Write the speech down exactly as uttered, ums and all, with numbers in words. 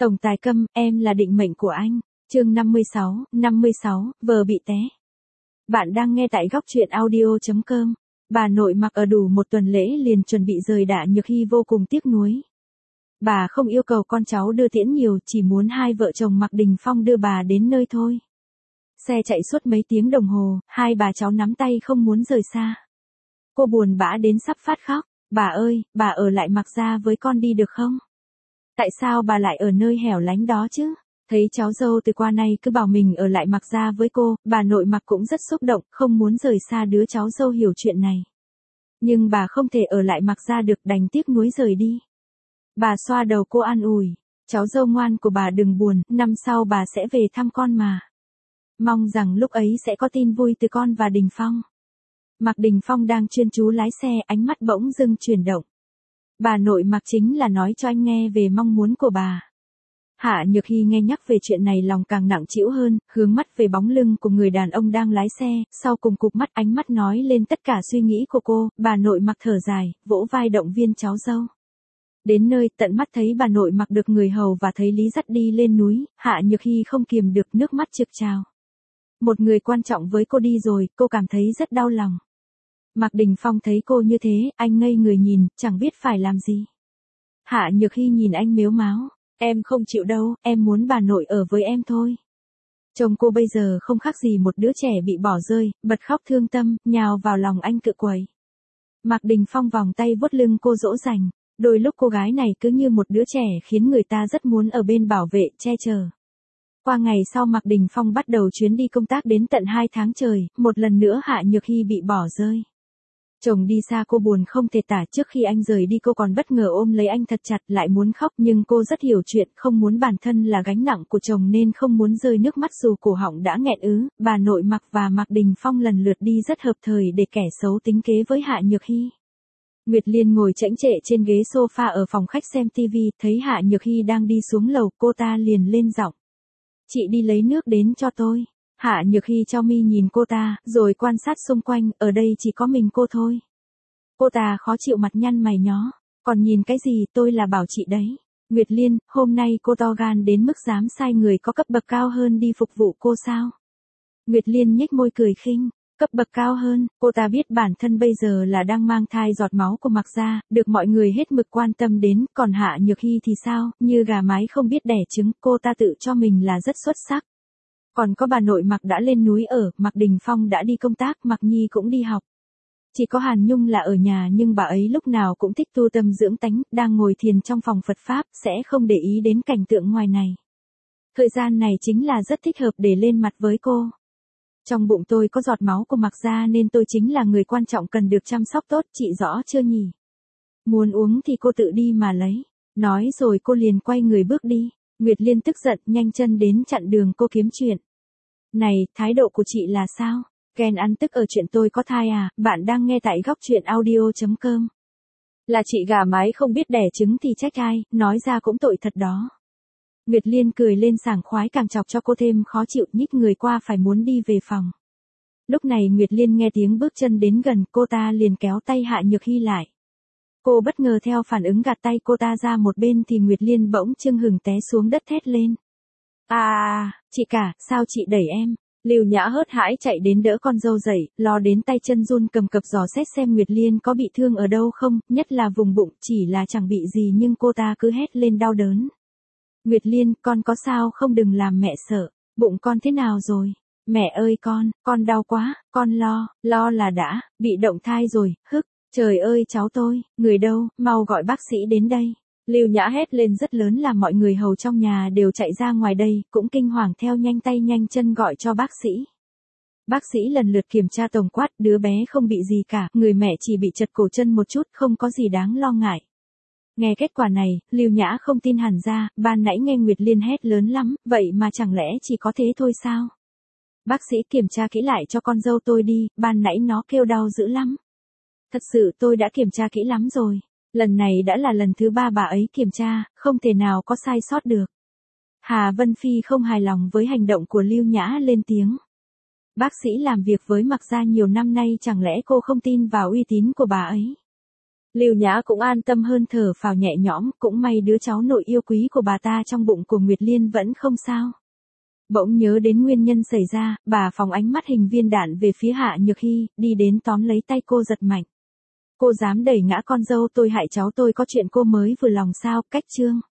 Tổng tài Câm, em là định mệnh của anh. Chương năm mươi sáu, năm mươi sáu, vờ bị té. Bạn đang nghe tại góc truyện audio chấm com. Bà nội Mặc ở đủ một tuần lễ liền chuẩn bị rời Đạ Nhược Hy vô cùng tiếc nuối. Bà không yêu cầu con cháu đưa tiễn nhiều, chỉ muốn hai vợ chồng Mạc Đình Phong đưa bà đến nơi thôi. Xe chạy suốt mấy tiếng đồng hồ, hai bà cháu nắm tay không muốn rời xa. Cô buồn bã đến sắp phát khóc. Bà ơi, bà ở lại Mạc gia với con đi được không? Tại sao bà lại ở nơi hẻo lánh đó chứ? Thấy cháu dâu từ qua nay cứ bảo mình ở lại Mạc gia với cô, bà nội Mạc cũng rất xúc động, không muốn rời xa đứa cháu dâu hiểu chuyện này. Nhưng bà không thể ở lại Mạc gia được, đành tiếc nuối rời đi. Bà xoa đầu cô an ủi, cháu dâu ngoan của bà đừng buồn, năm sau bà sẽ về thăm con mà. Mong rằng lúc ấy sẽ có tin vui từ con và Đình Phong. Mạc Đình Phong đang chuyên chú lái xe, ánh mắt bỗng dưng chuyển động. Bà nội Mạc chính là nói cho anh nghe về mong muốn của bà. Hạ Nhược Hy nghe nhắc về chuyện này lòng càng nặng trĩu hơn, hướng mắt về bóng lưng của người đàn ông đang lái xe, sau cùng cụp mắt, ánh mắt nói lên tất cả suy nghĩ của cô. Bà nội Mạc thở dài, vỗ vai động viên cháu dâu. Đến nơi, tận mắt thấy bà nội Mạc được người hầu và thấy Lý dắt đi lên núi, Hạ Nhược Hy không kiềm được nước mắt trực trào. Một người quan trọng với cô đi rồi, cô cảm thấy rất đau lòng. Mạc Đình Phong thấy cô như thế, anh ngây người nhìn, chẳng biết phải làm gì. Hạ Nhược Hy nhìn anh mếu máo, em không chịu đâu, em muốn bà nội ở với em thôi. Chồng cô bây giờ không khác gì một đứa trẻ bị bỏ rơi, bật khóc thương tâm, nhào vào lòng anh cựa quẩy. Mạc Đình Phong vòng tay vuốt lưng cô dỗ dành, đôi lúc cô gái này cứ như một đứa trẻ khiến người ta rất muốn ở bên bảo vệ, che chở. Qua ngày sau Mạc Đình Phong bắt đầu chuyến đi công tác đến tận hai tháng trời, một lần nữa Hạ Nhược Hy bị bỏ rơi. Chồng đi xa cô buồn không thể tả, trước khi anh rời đi cô còn bất ngờ ôm lấy anh thật chặt, lại muốn khóc, nhưng cô rất hiểu chuyện, không muốn bản thân là gánh nặng của chồng nên không muốn rơi nước mắt dù cổ họng đã nghẹn ứ. Bà nội Mạc và Mạc Đình Phong lần lượt đi rất hợp thời để kẻ xấu tính kế với Hạ Nhược Hy. Nguyệt Liên ngồi chễnh chệ trên ghế sofa ở phòng khách xem tivi, thấy Hạ Nhược Hy đang đi xuống lầu, cô ta liền lên giọng. Chị đi lấy nước đến cho tôi. Hạ Nhược Hy chau mi nhìn cô ta, rồi quan sát xung quanh, ở đây chỉ có mình cô thôi. Cô ta khó chịu mặt nhăn mày nhó, còn nhìn cái gì, tôi là bảo chị đấy. Nguyệt Liên, hôm nay cô to gan đến mức dám sai người có cấp bậc cao hơn đi phục vụ cô sao? Nguyệt Liên nhếch môi cười khinh, cấp bậc cao hơn, cô ta biết bản thân bây giờ là đang mang thai giọt máu của Mạc gia, được mọi người hết mực quan tâm đến, còn Hạ Nhược Hy thì sao, như gà mái không biết đẻ trứng, cô ta tự cho mình là rất xuất sắc. Còn có bà nội Mạc đã lên núi ở, Mạc Đình Phong đã đi công tác, Mạc Nhi cũng đi học. Chỉ có Hàn Nhung là ở nhà, nhưng bà ấy lúc nào cũng thích tu tâm dưỡng tánh, đang ngồi thiền trong phòng Phật Pháp, sẽ không để ý đến cảnh tượng ngoài này. Thời gian này chính là rất thích hợp để lên mặt với cô. Trong bụng tôi có giọt máu của Mạc gia nên tôi chính là người quan trọng cần được chăm sóc tốt, chị rõ chưa nhỉ? Muốn uống thì cô tự đi mà lấy. Nói rồi cô liền quay người bước đi. Nguyệt Liên tức giận, nhanh chân đến chặn đường cô kiếm chuyện. Này, thái độ của chị là sao? Ghen ăn tức ở chuyện tôi có thai à? Bạn đang nghe tại góc truyện audio chấm com. Là chị gà mái không biết đẻ trứng thì trách ai, nói ra cũng tội thật đó. Nguyệt Liên cười lên sảng khoái, càng chọc cho cô thêm khó chịu, nhích người qua phải muốn đi về phòng. Lúc này Nguyệt Liên nghe tiếng bước chân đến gần, cô ta liền kéo tay Hạ Nhược Hy lại. Cô bất ngờ theo phản ứng gạt tay cô ta ra một bên thì Nguyệt Liên bỗng chưng hừng té xuống đất thét lên. À, chị cả, sao chị đẩy em? Lưu Nhã hớt hãi chạy đến đỡ con dâu dậy, lo đến tay chân run cầm cập dò xét xem Nguyệt Liên có bị thương ở đâu không, nhất là vùng bụng, chỉ là chẳng bị gì nhưng cô ta cứ hét lên đau đớn. Nguyệt Liên, con có sao không, đừng làm mẹ sợ, bụng con thế nào rồi? Mẹ ơi con, con đau quá, con lo, lo là đã, bị động thai rồi, hức. Trời ơi cháu tôi, người đâu, mau gọi bác sĩ đến đây. Lưu Nhã hét lên rất lớn làm mọi người hầu trong nhà đều chạy ra ngoài đây, cũng kinh hoàng theo nhanh tay nhanh chân gọi cho bác sĩ. Bác sĩ lần lượt kiểm tra tổng quát, đứa bé không bị gì cả, người mẹ chỉ bị chật cổ chân một chút, không có gì đáng lo ngại. Nghe kết quả này, Lưu Nhã không tin hẳn ra, ban nãy nghe Nguyệt Liên hét lớn lắm, vậy mà chẳng lẽ chỉ có thế thôi sao? Bác sĩ kiểm tra kỹ lại cho con dâu tôi đi, ban nãy nó kêu đau dữ lắm. Thật sự tôi đã kiểm tra kỹ lắm rồi. Lần này đã là lần thứ ba bà ấy kiểm tra, không thể nào có sai sót được. Hà Vân Phi không hài lòng với hành động của Lưu Nhã lên tiếng. Bác sĩ làm việc với Mạc gia nhiều năm nay, chẳng lẽ cô không tin vào uy tín của bà ấy? Lưu Nhã cũng an tâm hơn, thở phào nhẹ nhõm, cũng may đứa cháu nội yêu quý của bà ta trong bụng của Nguyệt Liên vẫn không sao. Bỗng nhớ đến nguyên nhân xảy ra, bà phóng ánh mắt hình viên đạn về phía Hạ Nhược Hy, đi đến tóm lấy tay cô giật mạnh. Cô dám đẩy ngã con dâu tôi, hại cháu tôi, có chuyện cô mới vừa lòng sao? Cách Trương